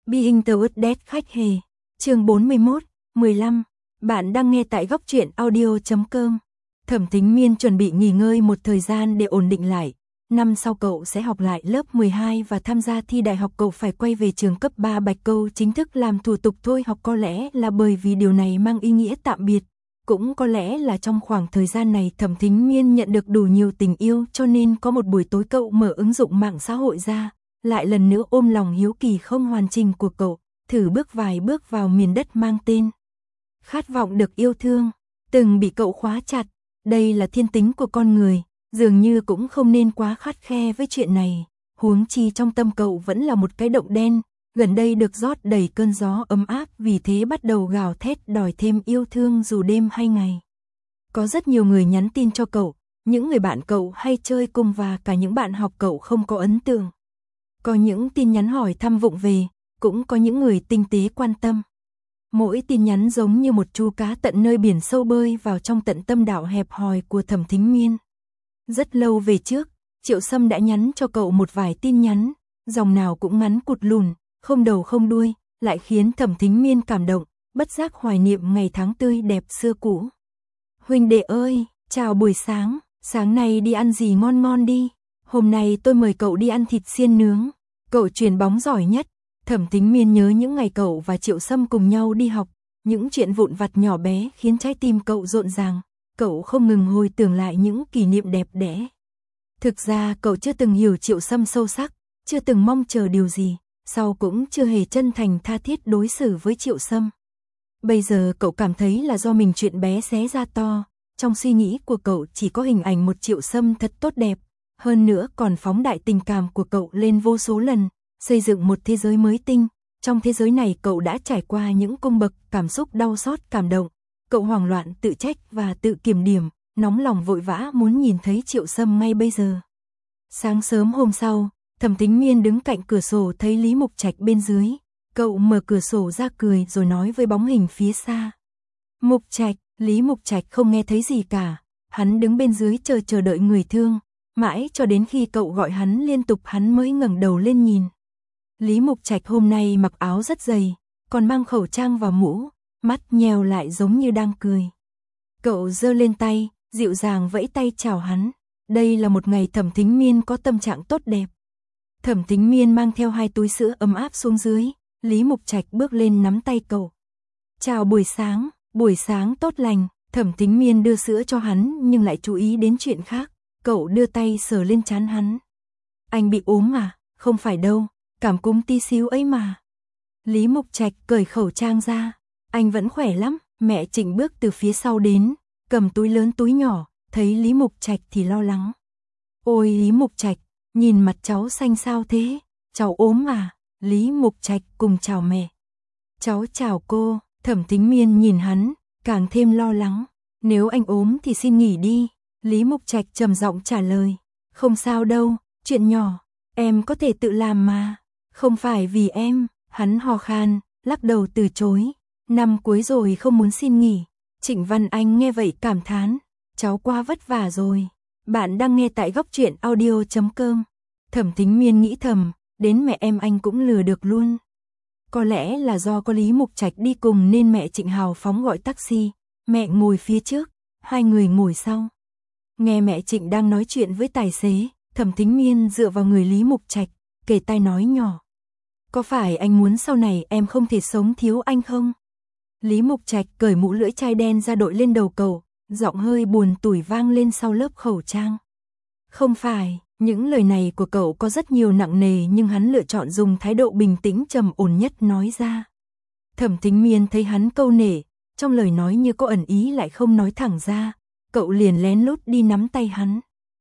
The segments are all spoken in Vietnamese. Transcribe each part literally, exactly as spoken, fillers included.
Being Towards Death khách hề. Chương bốn mươi mốt, mười lăm. Bạn đang nghe tại góc truyện audio chấm com. Thẩm Thính Miên chuẩn bị nghỉ ngơi một thời gian để ổn định lại. Năm sau cậu sẽ học lại lớp mười hai và tham gia thi đại học, cậu phải quay về trường cấp ba Bạch Câu chính thức làm thủ tục thôi học, có lẽ là bởi vì điều này mang ý nghĩa tạm biệt. Cũng có lẽ là trong khoảng thời gian này Thẩm Thính Miên nhận được đủ nhiều tình yêu, cho nên có một buổi tối cậu mở ứng dụng mạng xã hội ra, lại lần nữa ôm lòng hiếu kỳ không hoàn chỉnh của cậu, thử bước vài bước vào miền đất mang tên khát vọng được yêu thương, từng bị cậu khóa chặt. Đây là thiên tính của con người, dường như cũng không nên quá khắt khe với chuyện này, huống chi trong tâm cậu vẫn là một cái động đen, gần đây được rót đầy cơn gió ấm áp, vì thế bắt đầu gào thét đòi thêm yêu thương dù đêm hay ngày. Có rất nhiều người nhắn tin cho cậu, những người bạn cậu hay chơi cùng và cả những bạn học cậu không có ấn tượng. Có những tin nhắn hỏi thăm vụng về, cũng có những người tinh tế quan tâm. Mỗi tin nhắn giống như một chú cá tận nơi biển sâu bơi vào trong tận tâm đạo hẹp hòi của Thẩm Thính Miên. Rất lâu về trước, Triệu Sâm đã nhắn cho cậu một vài tin nhắn, dòng nào cũng ngắn cụt lùn, không đầu không đuôi, lại khiến Thẩm Thính Miên cảm động, bất giác hoài niệm ngày tháng tươi đẹp xưa cũ. Huynh đệ ơi, chào buổi sáng, sáng nay đi ăn gì ngon ngon đi, hôm nay tôi mời cậu đi ăn thịt xiên nướng. Cậu chuyền bóng giỏi nhất. Thẩm Thính Miên nhớ những ngày cậu và Triệu Sâm cùng nhau đi học, những chuyện vụn vặt nhỏ bé khiến trái tim cậu rộn ràng, cậu không ngừng hồi tưởng lại những kỷ niệm đẹp đẽ. Thực ra cậu chưa từng hiểu Triệu Sâm sâu sắc, chưa từng mong chờ điều gì, sau cũng chưa hề chân thành tha thiết đối xử với Triệu Sâm. Bây giờ cậu cảm thấy là do mình chuyện bé xé ra to, trong suy nghĩ của cậu chỉ có hình ảnh một Triệu Sâm thật tốt đẹp, hơn nữa còn phóng đại tình cảm của cậu lên vô số lần, xây dựng một thế giới mới tinh. Trong thế giới này cậu đã trải qua những cung bậc cảm xúc đau xót cảm động, cậu hoảng loạn tự trách và tự kiểm điểm, nóng lòng vội vã muốn nhìn thấy Triệu Sâm ngay bây giờ. Sáng sớm hôm sau, Thẩm Thính Miên đứng cạnh cửa sổ thấy Lý Mục Trạch bên dưới, cậu mở cửa sổ ra cười rồi nói với bóng hình phía xa. Mục Trạch. Lý Mục Trạch không nghe thấy gì cả, hắn đứng bên dưới chờ chờ đợi người thương, mãi cho đến khi cậu gọi hắn liên tục hắn mới ngẩng đầu lên nhìn. Lý Mục Trạch hôm nay mặc áo rất dày, còn mang khẩu trang và mũ, mắt nheo lại giống như đang cười. Cậu giơ lên tay, dịu dàng vẫy tay chào hắn. Đây là một ngày Thẩm Thính Miên có tâm trạng tốt đẹp. Thẩm Thính Miên mang theo hai túi sữa ấm áp xuống dưới, Lý Mục Trạch bước lên nắm tay cậu. Chào buổi sáng, buổi sáng tốt lành. Thẩm Thính Miên đưa sữa cho hắn nhưng lại chú ý đến chuyện khác, cậu đưa tay sờ lên trán hắn. Anh bị ốm à? Không phải đâu, cảm cúm tí xíu ấy mà. Lý Mục Trạch cởi khẩu trang ra, anh vẫn khỏe lắm. Mẹ Trịnh bước từ phía sau đến, cầm túi lớn túi nhỏ, thấy Lý Mục Trạch thì lo lắng. Ôi Lý Mục Trạch, nhìn mặt cháu xanh sao thế? Cháu ốm à? Lý Mục Trạch cùng chào mẹ. Cháu chào cô. Thẩm Thính Miên nhìn hắn, càng thêm lo lắng. Nếu anh ốm thì xin nghỉ đi. Lý Mục Trạch trầm giọng trả lời. Không sao đâu, chuyện nhỏ, em có thể tự làm mà. Không phải vì em. Hắn ho khan, lắc đầu từ chối. Năm cuối rồi không muốn xin nghỉ. Trịnh Văn Anh nghe vậy cảm thán. Cháu quá vất vả rồi. Bạn đang nghe tại góc truyện audio chấm com. Thẩm Thính Miên nghĩ thầm, đến mẹ em anh cũng lừa được luôn. Có lẽ là do có Lý Mục Trạch đi cùng nên mẹ Trịnh hào phóng gọi taxi, mẹ ngồi phía trước, hai người ngồi sau. Nghe mẹ Trịnh đang nói chuyện với tài xế, Thẩm Thính Miên dựa vào người Lý Mục Trạch, kề tai nói nhỏ. Có phải anh muốn sau này em không thể sống thiếu anh không? Lý Mục Trạch cởi mũ lưỡi chai đen ra đội lên đầu cậu, giọng hơi buồn tủi vang lên sau lớp khẩu trang. Không phải. Những lời này của cậu có rất nhiều nặng nề nhưng hắn lựa chọn dùng thái độ bình tĩnh trầm ổn nhất nói ra. Thẩm Thính Miên thấy hắn câu nể, trong lời nói như có ẩn ý lại không nói thẳng ra, cậu liền lén lút đi nắm tay hắn.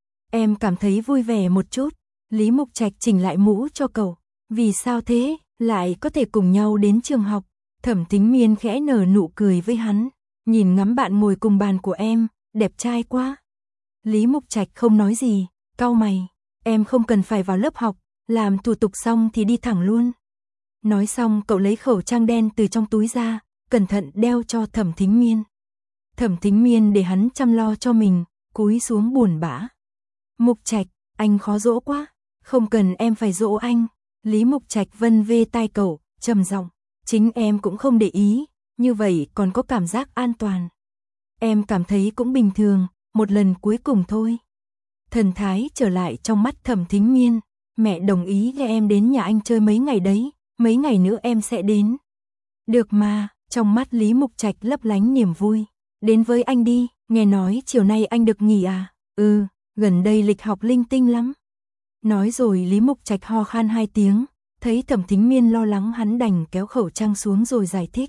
Em cảm thấy vui vẻ một chút. Lý Mục Trạch chỉnh lại mũ cho cậu. Vì sao thế? Lại có thể cùng nhau đến trường học. Thẩm Thính Miên khẽ nở nụ cười với hắn. Nhìn ngắm bạn ngồi cùng bàn của em, đẹp trai quá. Lý Mục Trạch không nói gì. Cau mày, em không cần phải vào lớp học, làm thủ tục xong thì đi thẳng luôn. Nói xong cậu lấy khẩu trang đen từ trong túi ra, cẩn thận đeo cho Thẩm Thính Miên. Thẩm Thính Miên để hắn chăm lo cho mình, cúi xuống buồn bã. Mục Trạch, anh khó dỗ quá, không cần em phải dỗ anh. Lý Mục Trạch vân vê tai cậu, trầm giọng, chính em cũng không để ý, như vậy còn có cảm giác an toàn. Em cảm thấy cũng bình thường, một lần cuối cùng thôi. Thần thái trở lại trong mắt Thẩm Thính Miên, mẹ đồng ý để em đến nhà anh chơi mấy ngày đấy, mấy ngày nữa em sẽ đến. Được mà, trong mắt Lý Mục Trạch lấp lánh niềm vui. Đến với anh đi, nghe nói chiều nay anh được nghỉ à? Ừ, gần đây lịch học linh tinh lắm. Nói rồi Lý Mục Trạch ho khan hai tiếng, thấy Thẩm Thính Miên lo lắng hắn đành kéo khẩu trang xuống rồi giải thích.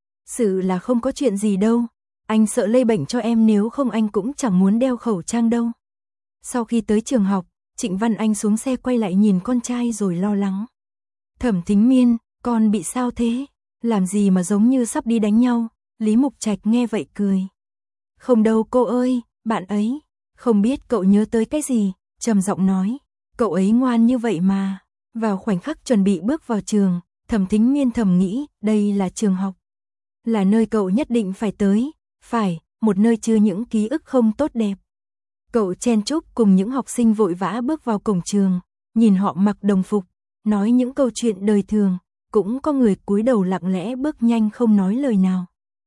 Sự là không có chuyện gì đâu, anh sợ lây bệnh cho em, nếu không anh cũng chẳng muốn đeo khẩu trang đâu. Sau khi tới trường học, Trịnh Văn Anh xuống xe quay lại nhìn con trai rồi lo lắng. Thẩm Thính Miên, con bị sao thế? Làm gì mà giống như sắp đi đánh nhau? Lý Mục Trạch nghe vậy cười. Không đâu cô ơi, bạn ấy, không biết cậu nhớ tới cái gì, trầm giọng nói. Cậu ấy ngoan như vậy mà. Vào khoảnh khắc chuẩn bị bước vào trường, Thẩm Thính Miên thầm nghĩ, đây là trường học. Là nơi cậu nhất định phải tới, phải, một nơi chứa những ký ức không tốt đẹp. Cậu chen chúc cùng những học sinh vội vã bước vào cổng trường, nhìn họ mặc đồng phục, nói những câu chuyện đời thường, cũng có người cúi đầu lặng lẽ bước nhanh không nói lời nào.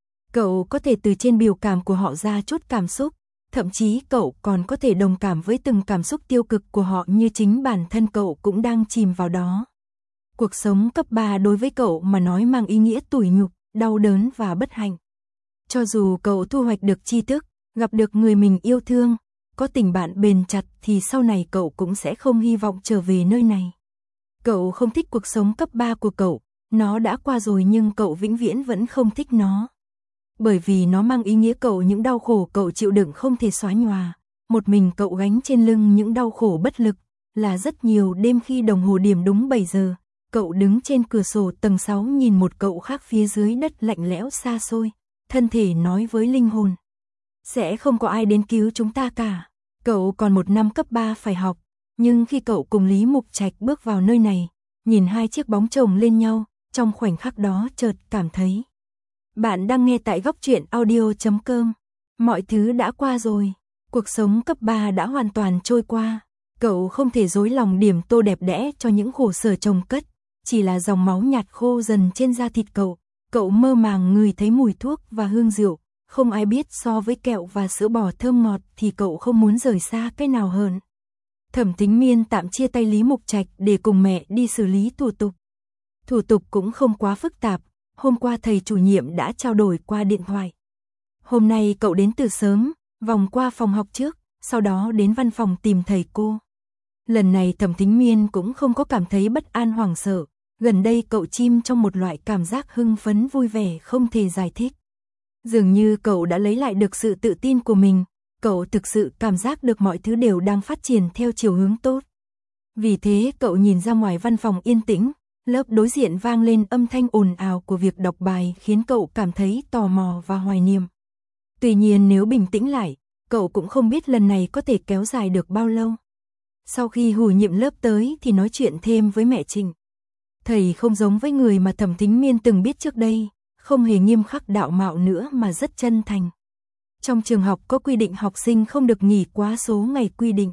Cậu có thể từ trên biểu cảm của họ ra chút cảm xúc, thậm chí cậu còn có thể đồng cảm với từng cảm xúc tiêu cực của họ như chính bản thân cậu cũng đang chìm vào đó. Cuộc sống cấp ba đối với cậu mà nói mang ý nghĩa tủi nhục, đau đớn và bất hạnh. Cho dù cậu thu hoạch được tri thức, gặp được người mình yêu thương, có tình bạn bền chặt thì sau này cậu cũng sẽ không hy vọng trở về nơi này. Cậu không thích cuộc sống cấp ba của cậu, nó đã qua rồi nhưng cậu vĩnh viễn vẫn không thích nó. Bởi vì nó mang ý nghĩa cậu những đau khổ cậu chịu đựng không thể xóa nhòa, một mình cậu gánh trên lưng những đau khổ bất lực, là rất nhiều đêm khi đồng hồ điểm đúng bảy giờ, cậu đứng trên cửa sổ tầng sáu nhìn một cậu khác phía dưới đất lạnh lẽo xa xôi, thân thể nói với linh hồn. Sẽ không có ai đến cứu chúng ta cả, cậu còn một năm cấp ba phải học, nhưng khi cậu cùng Lý Mục Trạch bước vào nơi này, nhìn hai chiếc bóng chồng lên nhau, trong khoảnh khắc đó chợt cảm thấy. Bạn đang nghe tại góc truyện audio chấm com. Mọi thứ đã qua rồi, cuộc sống cấp ba đã hoàn toàn trôi qua. Cậu không thể dối lòng điểm tô đẹp đẽ cho những khổ sở chồng cất, chỉ là dòng máu nhạt khô dần trên da thịt cậu. Cậu mơ màng ngửi thấy mùi thuốc và hương rượu, không ai biết so với kẹo và sữa bò thơm ngọt thì cậu không muốn rời xa cái nào hơn. Thẩm Thính Miên tạm chia tay Lý Mục Trạch để cùng mẹ đi xử lý thủ tục. Thủ tục cũng không quá phức tạp. Hôm qua thầy chủ nhiệm đã trao đổi qua điện thoại. Hôm nay cậu đến từ sớm, vòng qua phòng học trước, sau đó đến văn phòng tìm thầy cô. Lần này Thẩm Thính Miên cũng không có cảm thấy bất an hoảng sợ, gần đây cậu chìm trong một loại cảm giác hưng phấn vui vẻ không thể giải thích. Dường như cậu đã lấy lại được sự tự tin của mình, cậu thực sự cảm giác được mọi thứ đều đang phát triển theo chiều hướng tốt. Vì thế cậu nhìn ra ngoài văn phòng yên tĩnh. Lớp đối diện vang lên âm thanh ồn ào của việc đọc bài khiến cậu cảm thấy tò mò và hoài niệm. Tuy nhiên nếu bình tĩnh lại, cậu cũng không biết lần này có thể kéo dài được bao lâu. Sau khi chủ nhiệm lớp tới thì nói chuyện thêm với mẹ Trịnh. Thầy không giống với người mà Thẩm Thính Miên từng biết trước đây, không hề nghiêm khắc đạo mạo nữa mà rất chân thành. Trong trường học có quy định học sinh không được nghỉ quá số ngày quy định.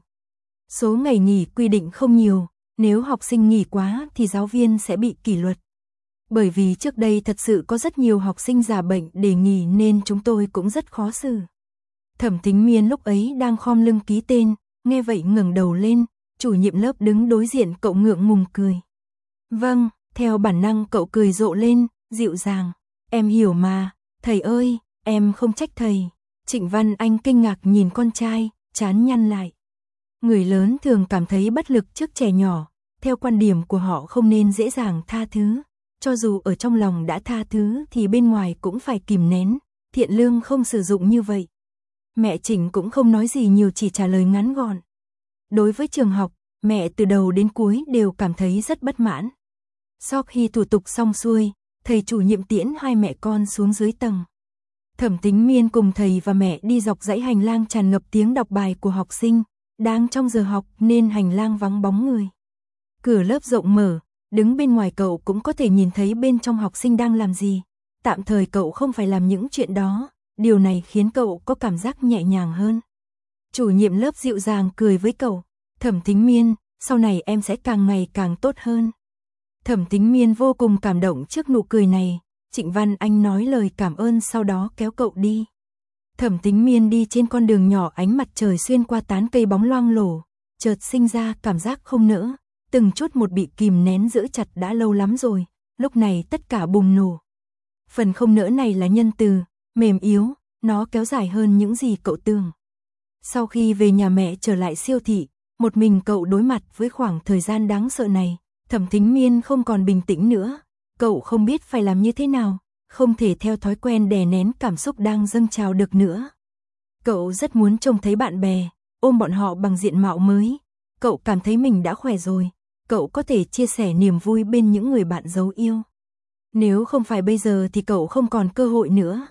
Số ngày nghỉ quy định không nhiều. Nếu học sinh nghỉ quá thì giáo viên sẽ bị kỷ luật. Bởi vì trước đây thật sự có rất nhiều học sinh giả bệnh để nghỉ nên chúng tôi cũng rất khó xử. Thẩm Thính Miên lúc ấy đang khom lưng ký tên, nghe vậy ngẩng đầu lên, chủ nhiệm lớp đứng đối diện cậu ngượng ngùng cười. Vâng, theo bản năng cậu cười rộ lên, dịu dàng. Em hiểu mà, thầy ơi, em không trách thầy. Trịnh Văn Anh kinh ngạc nhìn con trai, trán nhăn lại. Người lớn thường cảm thấy bất lực trước trẻ nhỏ, theo quan điểm của họ không nên dễ dàng tha thứ, cho dù ở trong lòng đã tha thứ thì bên ngoài cũng phải kìm nén, thiện lương không sử dụng như vậy. Mẹ Trịnh cũng không nói gì nhiều, chỉ trả lời ngắn gọn. Đối với trường học, mẹ từ đầu đến cuối đều cảm thấy rất bất mãn. Sau khi thủ tục xong xuôi, thầy chủ nhiệm tiễn hai mẹ con xuống dưới tầng. Thẩm Thính Miên cùng thầy và mẹ đi dọc dãy hành lang tràn ngập tiếng đọc bài của học sinh. Đang trong giờ học nên hành lang vắng bóng người. Cửa lớp rộng mở, đứng bên ngoài cậu cũng có thể nhìn thấy bên trong học sinh đang làm gì. Tạm thời cậu không phải làm những chuyện đó, điều này khiến cậu có cảm giác nhẹ nhàng hơn. Chủ nhiệm lớp dịu dàng cười với cậu. Thẩm Thính Miên, sau này em sẽ càng ngày càng tốt hơn. Thẩm Thính Miên vô cùng cảm động trước nụ cười này. Trịnh Văn Anh nói lời cảm ơn sau đó kéo cậu đi. Thẩm Thính Miên đi trên con đường nhỏ, ánh mặt trời xuyên qua tán cây bóng loang lổ, chợt sinh ra cảm giác không nỡ, từng chút một bị kìm nén giữ chặt đã lâu lắm rồi, lúc này tất cả bùng nổ. Phần không nỡ này là nhân từ, mềm yếu, nó kéo dài hơn những gì cậu tưởng. Sau khi về nhà mẹ trở lại siêu thị, một mình cậu đối mặt với khoảng thời gian đáng sợ này, Thẩm Thính Miên không còn bình tĩnh nữa, cậu không biết phải làm như thế nào, không thể theo thói quen đè nén cảm xúc đang dâng trào được nữa. Cậu rất muốn trông thấy bạn bè, ôm bọn họ bằng diện mạo mới, cậu cảm thấy mình đã khỏe rồi, cậu có thể chia sẻ niềm vui bên những người bạn dấu yêu. Nếu không phải bây giờ thì cậu không còn cơ hội nữa.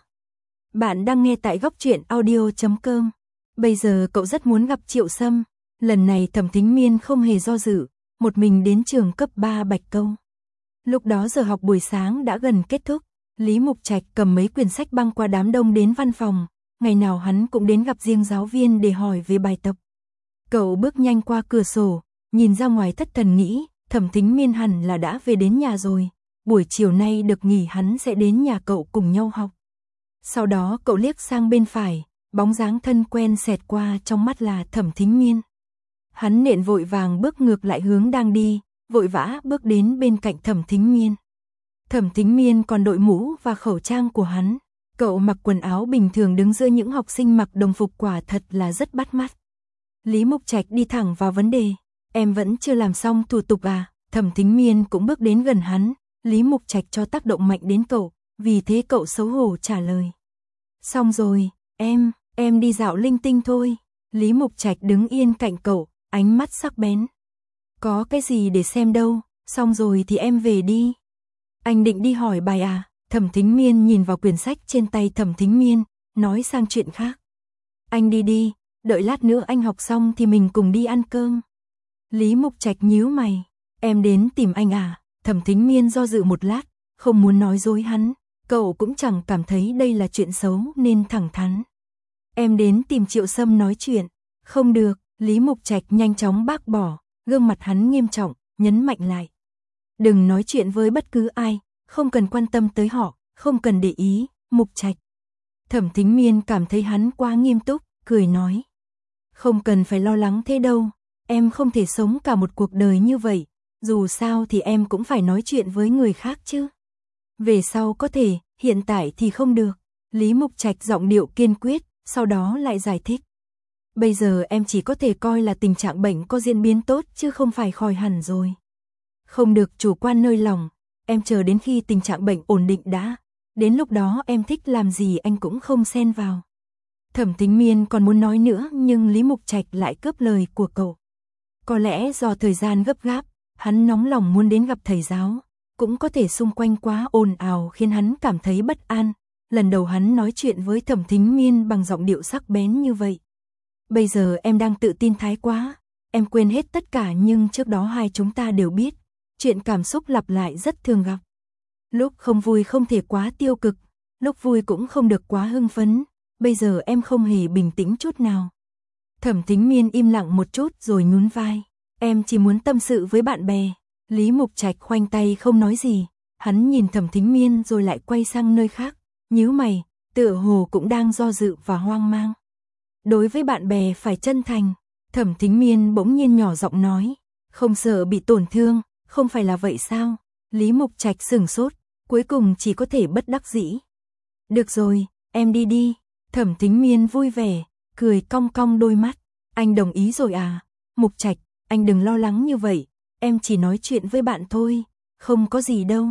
Bạn đang nghe tại góc truyện audio chấm com. Bây giờ cậu rất muốn gặp Triệu Sâm. Lần này Thẩm Thính Miên không hề do dự, một mình đến trường cấp ba Bạch Câu. Lúc đó giờ học buổi sáng đã gần kết thúc, Lý Mục Trạch cầm mấy quyển sách băng qua đám đông đến văn phòng, ngày nào hắn cũng đến gặp riêng giáo viên để hỏi về bài tập. Cậu bước nhanh qua cửa sổ, nhìn ra ngoài thất thần nghĩ, Thẩm Thính Miên hẳn là đã về đến nhà rồi, buổi chiều nay được nghỉ hắn sẽ đến nhà cậu cùng nhau học. Sau đó cậu liếc sang bên phải, bóng dáng thân quen xẹt qua trong mắt là Thẩm Thính Miên. Hắn nện vội vàng bước ngược lại hướng đang đi, vội vã bước đến bên cạnh Thẩm Thính Miên. Thẩm Thính Miên còn đội mũ và khẩu trang của hắn, cậu mặc quần áo bình thường đứng giữa những học sinh mặc đồng phục quả thật là rất bắt mắt. Lý Mục Trạch đi thẳng vào vấn đề, em vẫn chưa làm xong thủ tục à? Thẩm Thính Miên cũng bước đến gần hắn, Lý Mục Trạch cho tác động mạnh đến cậu, vì thế cậu xấu hổ trả lời. Xong rồi, em, em đi dạo linh tinh thôi. Lý Mục Trạch đứng yên cạnh cậu, ánh mắt sắc bén. Có cái gì để xem đâu, xong rồi thì em về đi. Anh định đi hỏi bài à? Thẩm Thính Miên nhìn vào quyển sách trên tay Thẩm Thính Miên, nói sang chuyện khác. Anh đi đi, đợi lát nữa anh học xong thì mình cùng đi ăn cơm. Lý Mục Trạch nhíu mày, em đến tìm anh à? Thẩm Thính Miên do dự một lát, không muốn nói dối hắn, cậu cũng chẳng cảm thấy đây là chuyện xấu nên thẳng thắn. Em đến tìm Triệu Sâm nói chuyện. Không được, Lý Mục Trạch nhanh chóng bác bỏ, gương mặt hắn nghiêm trọng, nhấn mạnh lại. Đừng nói chuyện với bất cứ ai, không cần quan tâm tới họ, không cần để ý, Mục Trạch. Thẩm Thính Miên cảm thấy hắn quá nghiêm túc, cười nói. Không cần phải lo lắng thế đâu, em không thể sống cả một cuộc đời như vậy, dù sao thì em cũng phải nói chuyện với người khác chứ. Về sau có thể, hiện tại thì không được. Lý Mục Trạch giọng điệu kiên quyết, sau đó lại giải thích. Bây giờ em chỉ có thể coi là tình trạng bệnh có diễn biến tốt chứ không phải khỏi hẳn rồi. Không được chủ quan nơi lòng, em chờ đến khi tình trạng bệnh ổn định đã, đến lúc đó em thích làm gì anh cũng không xen vào. Thẩm Thính Miên còn muốn nói nữa nhưng Lý Mục Trạch lại cướp lời của cậu. Có lẽ do thời gian gấp gáp, hắn nóng lòng muốn đến gặp thầy giáo, cũng có thể xung quanh quá ồn ào khiến hắn cảm thấy bất an. Lần đầu hắn nói chuyện với Thẩm Thính Miên bằng giọng điệu sắc bén như vậy. Bây giờ em đang tự tin thái quá, em quên hết tất cả nhưng trước đó hai chúng ta đều biết, chuyện cảm xúc lặp lại rất thường gặp. Lúc không vui không thể quá tiêu cực, lúc vui cũng không được quá hưng phấn, bây giờ em không hề bình tĩnh chút nào. Thẩm Thính Miên im lặng một chút rồi nhún vai, em chỉ muốn tâm sự với bạn bè. Lý Mục Trạch khoanh tay không nói gì, hắn nhìn Thẩm Thính Miên rồi lại quay sang nơi khác, nhíu mày, tựa hồ cũng đang do dự và hoang mang. Đối với bạn bè phải chân thành, Thẩm Thính Miên bỗng nhiên nhỏ giọng nói, không sợ bị tổn thương, không phải là vậy sao? Lý Mục Trạch sửng sốt, cuối cùng chỉ có thể bất đắc dĩ. Được rồi, em đi đi. Thẩm Thính Miên vui vẻ, cười cong cong đôi mắt. Anh đồng ý rồi à? Mục Trạch, anh đừng lo lắng như vậy, em chỉ nói chuyện với bạn thôi, không có gì đâu.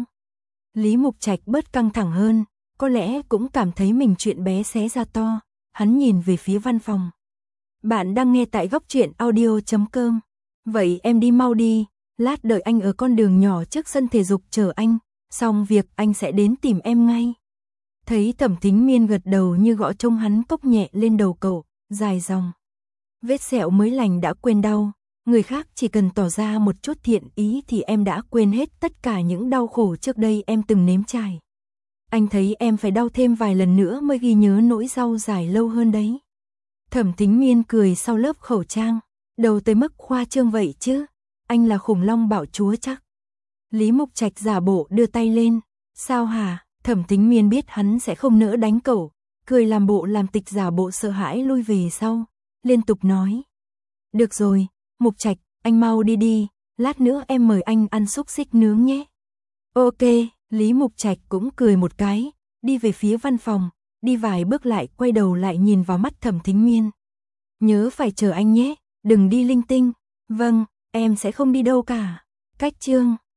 Lý Mục Trạch bớt căng thẳng hơn, có lẽ cũng cảm thấy mình chuyện bé xé ra to. Hắn nhìn về phía văn phòng. Bạn đang nghe tại góc truyện audio chấm com. Vậy em đi mau đi, lát đợi anh ở con đường nhỏ trước sân thể dục chờ anh, xong việc anh sẽ đến tìm em ngay. Thấy Thẩm Thính Miên gật đầu như gõ trông hắn cốc nhẹ lên đầu cậu, dài dòng. Vết sẹo mới lành đã quên đau, người khác chỉ cần tỏ ra một chút thiện ý thì em đã quên hết tất cả những đau khổ trước đây em từng nếm trải. Anh thấy em phải đau thêm vài lần nữa mới ghi nhớ nỗi đau dài lâu hơn đấy. Thẩm Thính Miên cười sau lớp khẩu trang, đầu tới mức khoa trương vậy chứ, anh là khủng long bạo chúa chắc. Lý Mục Trạch giả bộ đưa tay lên. Sao hả? Thẩm Tính Miên biết hắn sẽ không nỡ đánh cậu, cười làm bộ làm tịch giả bộ sợ hãi lui về sau, liên tục nói. Được rồi, Mục Trạch, anh mau đi đi, lát nữa em mời anh ăn xúc xích nướng nhé. Ok, Lý Mục Trạch cũng cười một cái, đi về phía văn phòng, đi vài bước lại quay đầu lại nhìn vào mắt Thẩm Thính Miên. Nhớ phải chờ anh nhé, đừng đi linh tinh. Vâng, em sẽ không đi đâu cả. Cách chương